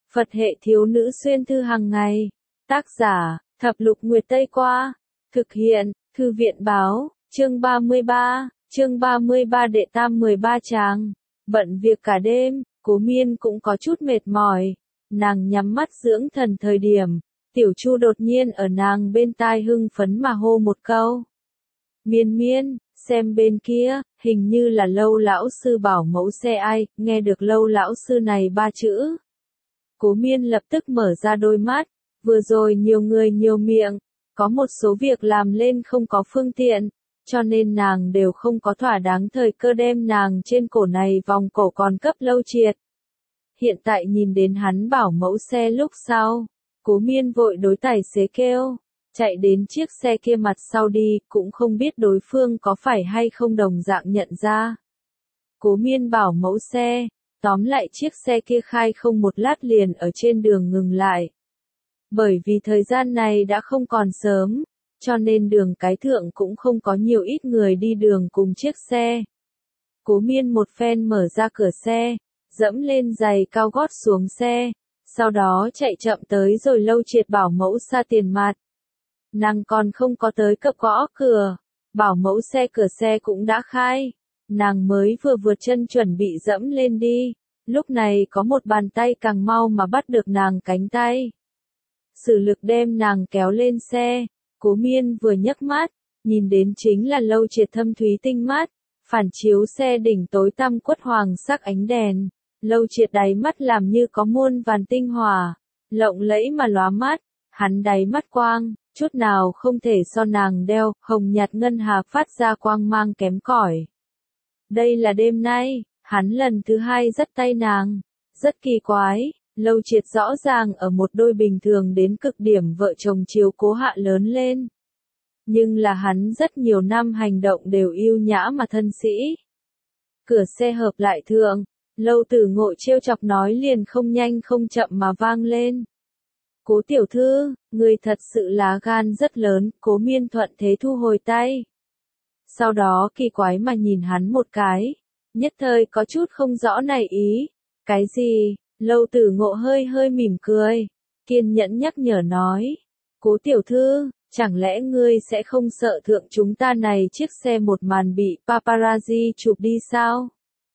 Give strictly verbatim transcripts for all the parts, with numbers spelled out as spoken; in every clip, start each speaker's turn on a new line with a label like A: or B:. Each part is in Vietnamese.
A: Phật hệ thiếu nữ xuyên thư hàng ngày. Tác giả, Thập Lục Nguyệt Tây Qua. Thực hiện, Thư viện Báo, chương ba mươi ba, chương ba mươi ba đệ tam mười ba tràng. Bận việc cả đêm, Cố Miên cũng có chút mệt mỏi. Nàng nhắm mắt dưỡng thần thời điểm, Tiểu Chu đột nhiên ở nàng bên tai hưng phấn mà hô một câu. Miên miên, xem bên kia, hình như là Lâu lão sư bảo mẫu xe ai, nghe được Lâu lão sư này ba chữ. Cố Miên lập tức mở ra đôi mắt, vừa rồi nhiều người nhiều miệng, có một số việc làm lên không có phương tiện, cho nên nàng đều không có thỏa đáng thời cơ đem nàng trên cổ này vòng cổ còn cấp Lâu Triệt. Hiện tại nhìn đến hắn bảo mẫu xe lúc sau, Cố Miên vội đối tài xế kêu, chạy đến chiếc xe kia mặt sau đi, cũng không biết đối phương có phải hay không đồng dạng nhận ra. Cố Miên bảo mẫu xe, tóm lại chiếc xe kia khai không một lát liền ở trên đường ngừng lại. Bởi vì thời gian này đã không còn sớm, cho nên đường cái thượng cũng không có nhiều ít người đi đường cùng chiếc xe. Cố Miên một phen mở ra cửa xe, dẫm lên giày cao gót xuống xe, sau đó chạy chậm tới rồi Lâu Triệt bảo mẫu xa tiền mặt. Nàng còn không có tới cập gõ cửa, bảo mẫu xe cửa xe cũng đã khai. Nàng mới vừa vượt chân chuẩn bị dẫm lên đi, lúc này có một bàn tay càng mau mà bắt được nàng cánh tay. Sử lực đem nàng kéo lên xe, Cố Miên vừa nhấc mắt, nhìn đến chính là Lâu Triệt thâm thúy tinh mắt, phản chiếu xe đỉnh tối tăm quất hoàng sắc ánh đèn. Lâu Triệt đáy mắt làm như có muôn vàn tinh hỏa, lộng lẫy mà lóa mắt, hắn đáy mắt quang, chút nào không thể so nàng đeo, hồng nhạt ngân hà phát ra quang mang kém cỏi. Đây là đêm nay, hắn lần thứ hai dắt tay nàng, rất kỳ quái, Lâu Triệt rõ ràng ở một đôi bình thường đến cực điểm vợ chồng chiếu cố hạ lớn lên. Nhưng là hắn rất nhiều năm hành động đều yêu nhã mà thân sĩ. Cửa xe hợp lại thượng, Lâu Tử Ngộ trêu chọc nói liền không nhanh không chậm mà vang lên. Cố tiểu thư, người thật sự là gan rất lớn, Cố Miên thuận thế thu hồi tay. Sau đó kỳ quái mà nhìn hắn một cái, nhất thời có chút không rõ này ý. Cái gì? Lâu Tử Ngộ hơi hơi mỉm cười, kiên nhẫn nhắc nhở nói. Cố tiểu thư, chẳng lẽ ngươi sẽ không sợ thượng chúng ta này chiếc xe một màn bị paparazzi chụp đi sao?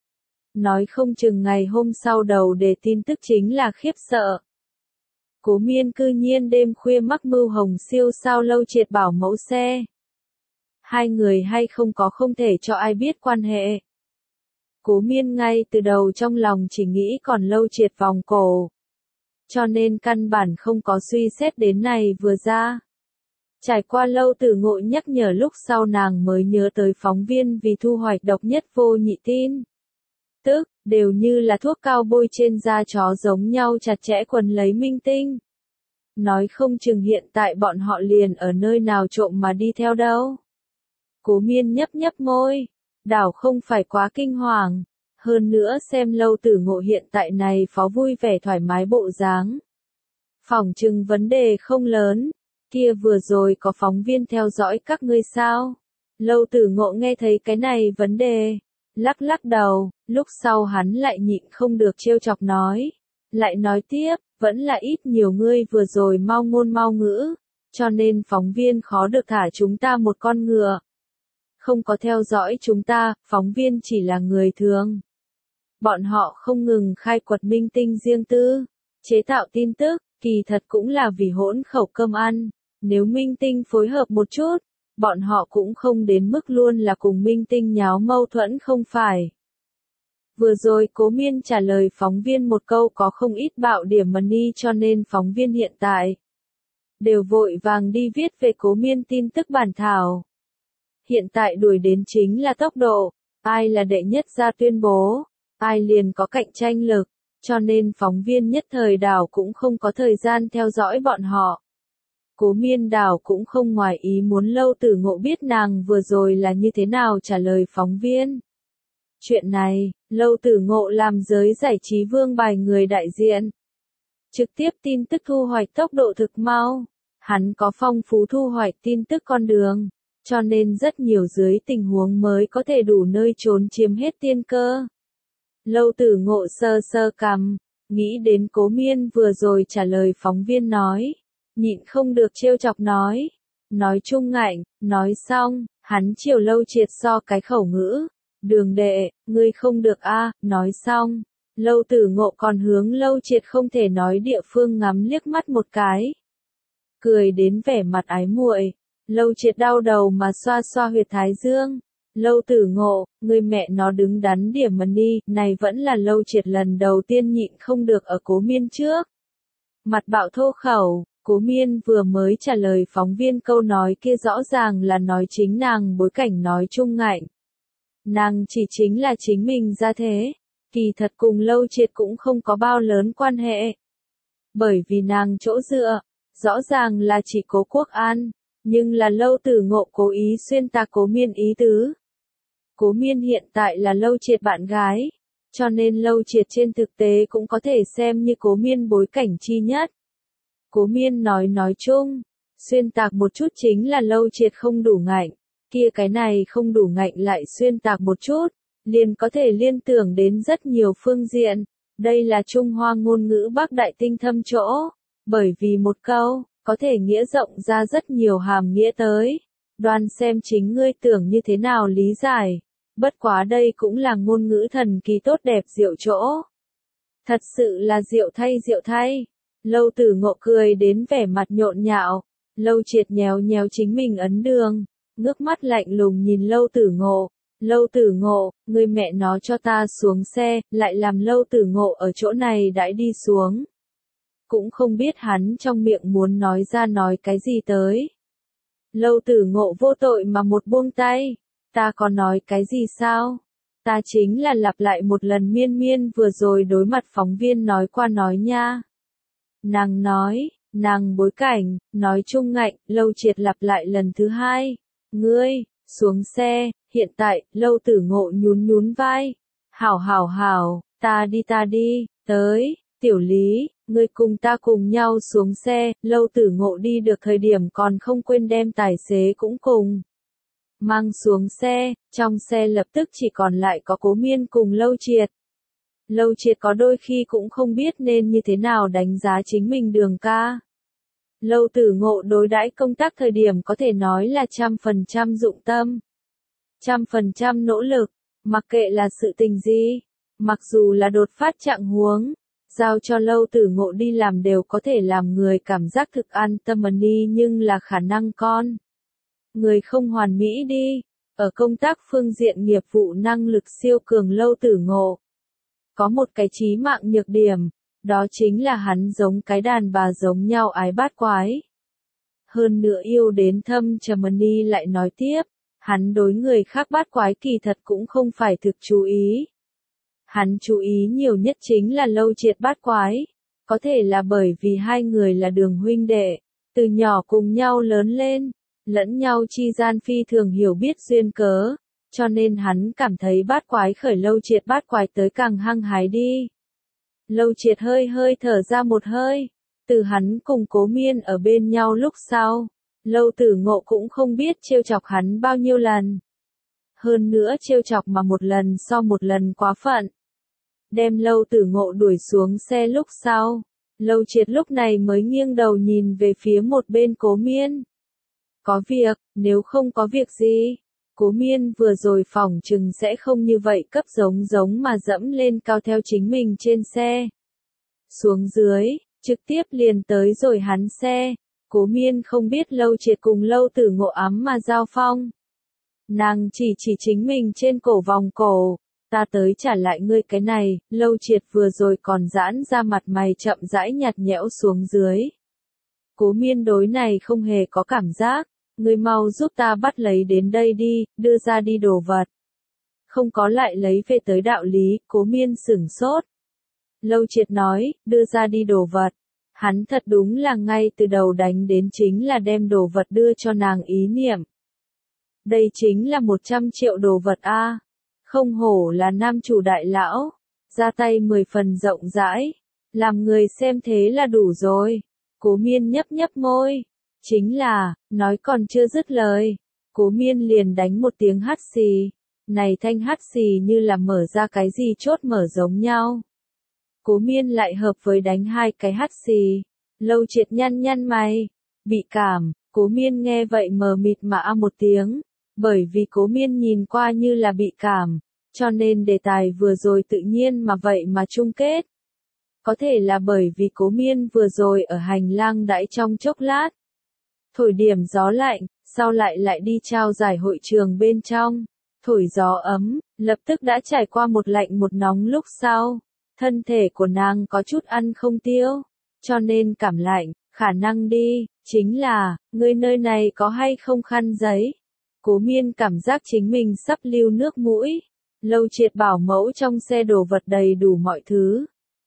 A: Nói không chừng ngày hôm sau đầu đề tin tức chính là khiếp sợ. Cố Miên cư nhiên đêm khuya mắc mưu hồng siêu sao Lâu Triệt bảo mẫu xe. Hai người hay không có không thể cho ai biết quan hệ. Cố Miên ngay từ đầu trong lòng chỉ nghĩ còn Lâu Triệt vòng cổ. Cho nên căn bản không có suy xét đến này vừa ra. Trải qua Lâu Tử Ngộ nhắc nhở lúc sau nàng mới nhớ tới phóng viên vì thu hoạch độc nhất vô nhị tin. Tức, đều như là thuốc cao bôi trên da chó giống nhau chặt chẽ quấn lấy minh tinh. Nói không chừng hiện tại bọn họ liền ở nơi nào trộm mà đi theo đâu. Cố Miên nhấp nhấp môi, đảo không phải quá kinh hoàng, hơn nữa xem Lâu Tử Ngộ hiện tại này phó vui vẻ thoải mái bộ dáng. Phỏng chừng vấn đề không lớn, kia vừa rồi có phóng viên theo dõi các ngươi sao? Lâu Tử Ngộ nghe thấy cái này vấn đề, lắc lắc đầu, lúc sau hắn lại nhịn không được trêu chọc nói. Lại nói tiếp, vẫn là ít nhiều ngươi vừa rồi mau ngôn mau ngữ, cho nên phóng viên khó được thả chúng ta một con ngựa. Không có theo dõi chúng ta, phóng viên chỉ là người thường. Bọn họ không ngừng khai quật minh tinh riêng tư, chế tạo tin tức, kỳ thật cũng là vì hỗn khẩu cơm ăn. Nếu minh tinh phối hợp một chút, bọn họ cũng không đến mức luôn là cùng minh tinh nháo mâu thuẫn không phải. Vừa rồi Cố Miên trả lời phóng viên một câu có không ít bạo điểm money cho nên phóng viên hiện tại đều vội vàng đi viết về Cố Miên tin tức bản thảo. Hiện tại đuổi đến chính là tốc độ, ai là đệ nhất ra tuyên bố, ai liền có cạnh tranh lực, cho nên phóng viên nhất thời đảo cũng không có thời gian theo dõi bọn họ. Cố Miên đảo cũng không ngoài ý muốn Lâu Tử Ngộ biết nàng vừa rồi là như thế nào trả lời phóng viên. Chuyện này, Lâu Tử Ngộ làm giới giải trí vương bài người đại diện. Trực tiếp tin tức thu hoạch tốc độ thực mau, hắn có phong phú thu hoạch tin tức con đường, cho nên rất nhiều dưới tình huống mới có thể đủ nơi trốn chiếm hết tiên cơ. Lâu Tử Ngộ sơ sơ cằm, nghĩ đến Cố Miên vừa rồi trả lời phóng viên nói, nhịn không được trêu chọc nói, nói chung ngạnh, nói xong, hắn chiều Lâu Triệt so cái khẩu ngữ, Đường đệ, ngươi không được a, nói xong, Lâu Tử Ngộ còn hướng Lâu Triệt không thể nói địa phương ngắm liếc mắt một cái. Cười đến vẻ mặt ái muội, Lâu Triệt đau đầu mà xoa xoa huyệt thái dương. Lâu Tử Ngộ, người mẹ nó đứng đắn điểm mà đi, này vẫn là Lâu Triệt lần đầu tiên nhịn không được ở Cố Miên trước. Mặt bạo thô khẩu, Cố Miên vừa mới trả lời phóng viên câu nói kia rõ ràng là nói chính nàng bối cảnh nói chung ngạnh. Nàng chỉ chính là chính mình ra thế, kỳ thật cùng Lâu Triệt cũng không có bao lớn quan hệ. Bởi vì nàng chỗ dựa, rõ ràng là chỉ Cố Quốc An, nhưng là Lâu Tử Ngộ cố ý xuyên tạc Cố Miên ý tứ. Cố Miên hiện tại là Lâu Triệt bạn gái, cho nên Lâu Triệt trên thực tế cũng có thể xem như Cố Miên bối cảnh chi nhất. Cố Miên nói nói chung, xuyên tạc một chút chính là Lâu Triệt không đủ ngạnh, kia cái này không đủ ngạnh lại xuyên tạc một chút, liền có thể liên tưởng đến rất nhiều phương diện. Đây là Trung Hoa ngôn ngữ Bắc Đại tinh thâm chỗ, bởi vì một câu, có thể nghĩa rộng ra rất nhiều hàm nghĩa tới. Đoan xem chính ngươi tưởng như thế nào lý giải. Bất quá đây cũng là ngôn ngữ thần kỳ tốt đẹp diệu chỗ. Thật sự là diệu thay diệu thay. Lâu Tử Ngộ cười đến vẻ mặt nhộn nhạo. Lâu Triệt nhéo nhéo chính mình ấn đường, ngước mắt lạnh lùng nhìn Lâu Tử Ngộ. Lâu Tử Ngộ, người mẹ nó cho ta xuống xe, lại làm Lâu Tử Ngộ ở chỗ này đãi đi xuống. Cũng không biết hắn trong miệng muốn nói ra nói cái gì tới. Lâu Tử Ngộ vô tội mà một buông tay. Ta có nói cái gì sao? Ta chính là lặp lại một lần Miên Miên vừa rồi đối mặt phóng viên nói qua nói nha. Nàng nói, nàng bối cảnh, nói chung ngạnh, Lâu Triệt lặp lại lần thứ hai. Ngươi, xuống xe, hiện tại, Lâu Tử Ngộ nhún nhún vai. Hảo hảo hảo, ta đi ta đi, tới, Tiểu Lý, ngươi cùng ta cùng nhau xuống xe. Lâu Tử Ngộ đi được thời điểm còn không quên đem tài xế cũng cùng mang xuống xe, trong xe lập tức chỉ còn lại có Cố Miên cùng Lâu Triệt. Lâu Triệt có đôi khi cũng không biết nên như thế nào đánh giá chính mình Đường ca. Lâu Tử Ngộ đối đãi công tác thời điểm có thể nói là trăm phần trăm dụng tâm, trăm phần trăm nỗ lực, mặc kệ là sự tình gì, mặc dù là đột phát trạng huống, giao cho Lâu Tử Ngộ đi làm đều có thể làm người cảm giác thực an tâm mà đi, nhưng là khả năng con người không hoàn mỹ đi, ở công tác phương diện nghiệp vụ năng lực siêu cường Lâu Tử Ngộ. Có một cái chí mạng nhược điểm, đó chính là hắn giống cái đàn bà giống nhau ái bát quái. Hơn nữa yêu đến thâm trầm đi lại nói tiếp, hắn đối người khác bát quái kỳ thật cũng không phải thực chú ý. Hắn chú ý nhiều nhất chính là Lâu Triệt bát quái, có thể là bởi vì hai người là đường huynh đệ, từ nhỏ cùng nhau lớn lên, lẫn nhau chi gian phi thường hiểu biết duyên cớ, cho nên hắn cảm thấy bát quái khởi Lâu Triệt bát quái tới càng hăng hái đi. Lâu Triệt hơi hơi thở ra một hơi, từ hắn cùng Cố Miên ở bên nhau lúc sau, Lâu Tử Ngộ cũng không biết trêu chọc hắn bao nhiêu lần. Hơn nữa trêu chọc mà một lần so một lần quá phận. Đem Lâu Tử Ngộ đuổi xuống xe lúc sau, Lâu Triệt lúc này mới nghiêng đầu nhìn về phía một bên Cố Miên. Có việc, nếu không có việc gì, Cố Miên vừa rồi phỏng chừng sẽ không như vậy cấp giống giống mà dẫm lên cao theo chính mình trên xe. Xuống dưới, trực tiếp liền tới rồi hắn xe, Cố Miên không biết Lâu Triệt cùng Lâu Tử Ngộ ấm mà giao phong. Nàng chỉ chỉ chính mình trên cổ vòng cổ, ta tới trả lại ngươi cái này. Lâu Triệt vừa rồi còn giãn ra mặt mày chậm rãi nhạt nhẽo xuống dưới. Cố Miên đối này không hề có cảm giác, ngươi mau giúp ta bắt lấy đến đây đi, đưa ra đi đồ vật. Không có lại lấy về tới đạo lý, Cố Miên sửng sốt. Lâu Triệt nói, đưa ra đi đồ vật. Hắn thật đúng là ngay từ đầu đánh đến chính là đem đồ vật đưa cho nàng ý niệm. Đây chính là một trăm triệu đồ vật a, không hổ là nam chủ đại lão, ra tay mười phần rộng rãi, làm người xem thế là đủ rồi. Cố Miên nhấp nhấp môi, chính là, nói còn chưa dứt lời, Cố Miên liền đánh một tiếng hắt xì, này thanh hắt xì như là mở ra cái gì chốt mở giống nhau. Cố Miên lại hợp với đánh hai cái hắt xì. Lâu Triệt nhăn nhăn mày. Bị cảm, Cố Miên nghe vậy mờ mịt mà a một tiếng. Bởi vì Cố Miên nhìn qua như là bị cảm, cho nên đề tài vừa rồi tự nhiên mà vậy mà chung kết. Có thể là bởi vì Cố Miên vừa rồi ở hành lang đãi trong chốc lát. Thổi điểm gió lạnh, sau lại lại đi trao giải hội trường bên trong. Thổi gió ấm, lập tức đã trải qua một lạnh một nóng lúc sau. Thân thể của nàng có chút ăn không tiêu, cho nên cảm lạnh, khả năng đi, chính là, ngươi nơi này có hay không khăn giấy. Cố Miên cảm giác chính mình sắp lưu nước mũi. Lâu Triệt bảo mẫu trong xe đồ vật đầy đủ mọi thứ.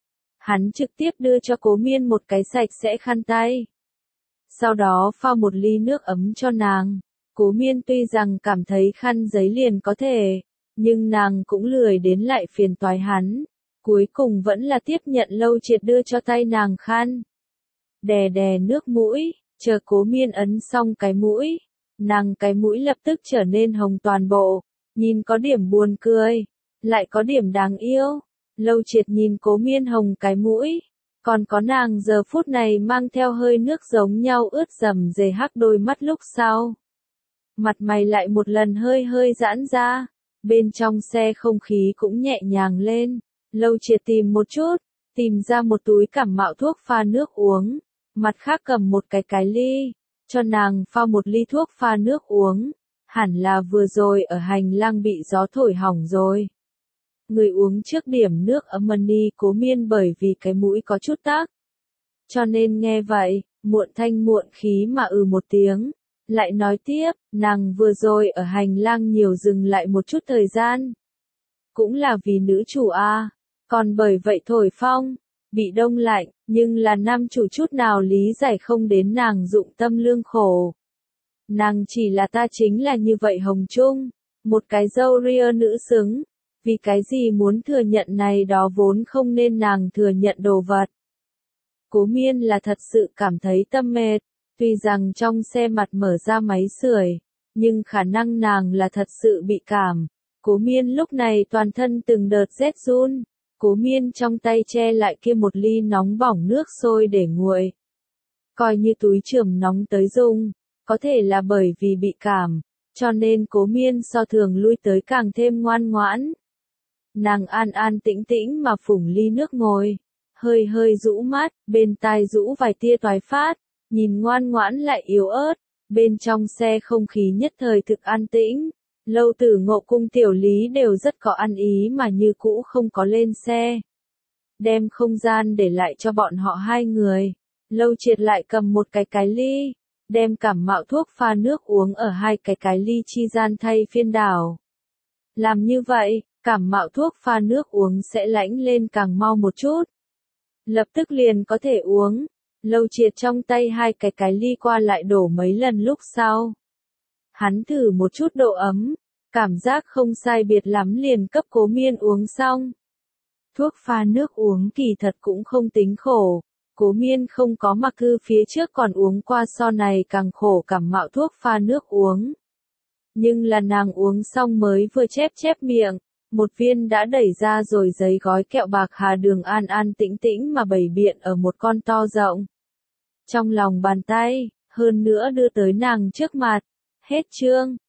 A: Hắn trực tiếp đưa cho Cố Miên một cái sạch sẽ khăn tay. Sau đó pha một ly nước ấm cho nàng. Cố Miên tuy rằng cảm thấy khăn giấy liền có thể, nhưng nàng cũng lười đến lại phiền toái hắn. Cuối cùng vẫn là tiếp nhận Lâu Triệt đưa cho tay nàng khăn. Đè đè nước mũi, chờ Cố Miên ấn xong cái mũi. Nàng cái mũi lập tức trở nên hồng toàn bộ, nhìn có điểm buồn cười, lại có điểm đáng yêu. Lâu Triệt nhìn Cố Miên hồng cái mũi, còn có nàng giờ phút này mang theo hơi nước giống nhau ướt dầm dề hắc đôi mắt lúc sau. Mặt mày lại một lần hơi hơi giãn ra, bên trong xe không khí cũng nhẹ nhàng lên. Lâu Triệt tìm một chút, tìm ra một túi cảm mạo thuốc pha nước uống, mặt khác cầm một cái cái ly, cho nàng pha một ly thuốc pha nước uống. Hẳn là vừa rồi ở hành lang bị gió thổi hỏng rồi. Người uống trước điểm nước ấm đi. Cố Miên bởi vì cái mũi có chút tắc, cho nên nghe vậy, muộn thanh muộn khí mà ừ một tiếng. Lại nói tiếp, nàng vừa rồi ở hành lang nhiều dừng lại một chút thời gian. Cũng là vì nữ chủ a, còn bởi vậy thổi phong, bị đông lạnh, nhưng là nam chủ chút nào lý giải không đến nàng dụng tâm lương khổ. Nàng chỉ là ta chính là như vậy Hồng Trung, một cái dâu ria nữ xứng, vì cái gì muốn thừa nhận này đó vốn không nên nàng thừa nhận đồ vật. Cố Miên là thật sự cảm thấy tâm mệt, tuy rằng trong xe mặt mở ra máy sưởi, nhưng khả năng nàng là thật sự bị cảm. Cố Miên lúc này toàn thân từng đợt rét run, Cố Miên trong tay che lại kia một ly nóng bỏng nước sôi để nguội. Coi như túi chườm nóng tới dùng, có thể là bởi vì bị cảm, cho nên Cố Miên so thường lui tới càng thêm ngoan ngoãn. Nàng an an tĩnh tĩnh mà phủng ly nước ngồi, hơi hơi rũ mắt, bên tai rũ vài tia toái phát, nhìn ngoan ngoãn lại yếu ớt, bên trong xe không khí nhất thời thực an tĩnh. Lâu Tử Ngộ cùng Tiểu Lý đều rất có ăn ý mà như cũ không có lên xe. Đem không gian để lại cho bọn họ hai người. Lâu Triệt lại cầm một cái cái ly, đem cảm mạo thuốc pha nước uống ở hai cái cái ly chi gian thay phiên đảo. Làm như vậy, cảm mạo thuốc pha nước uống sẽ lãnh lên càng mau một chút. Lập tức liền có thể uống. Lâu Triệt trong tay hai cái cái ly qua lại đổ mấy lần lúc sau. Hắn thử một chút độ ấm, cảm giác không sai biệt lắm liền cấp Cố Miên uống xong. Thuốc pha nước uống kỳ thật cũng không tính khổ, Cố Miên không có mặc cư phía trước còn uống qua so này càng khổ cảm mạo thuốc pha nước uống. Nhưng là nàng uống xong mới vừa chép chép miệng, một viên đã đẩy ra rồi giấy gói kẹo bạc hà đường an an tĩnh tĩnh mà bày biện ở một con to rộng. Trong lòng bàn tay, hơn nữa đưa tới nàng trước mặt. Hết chương.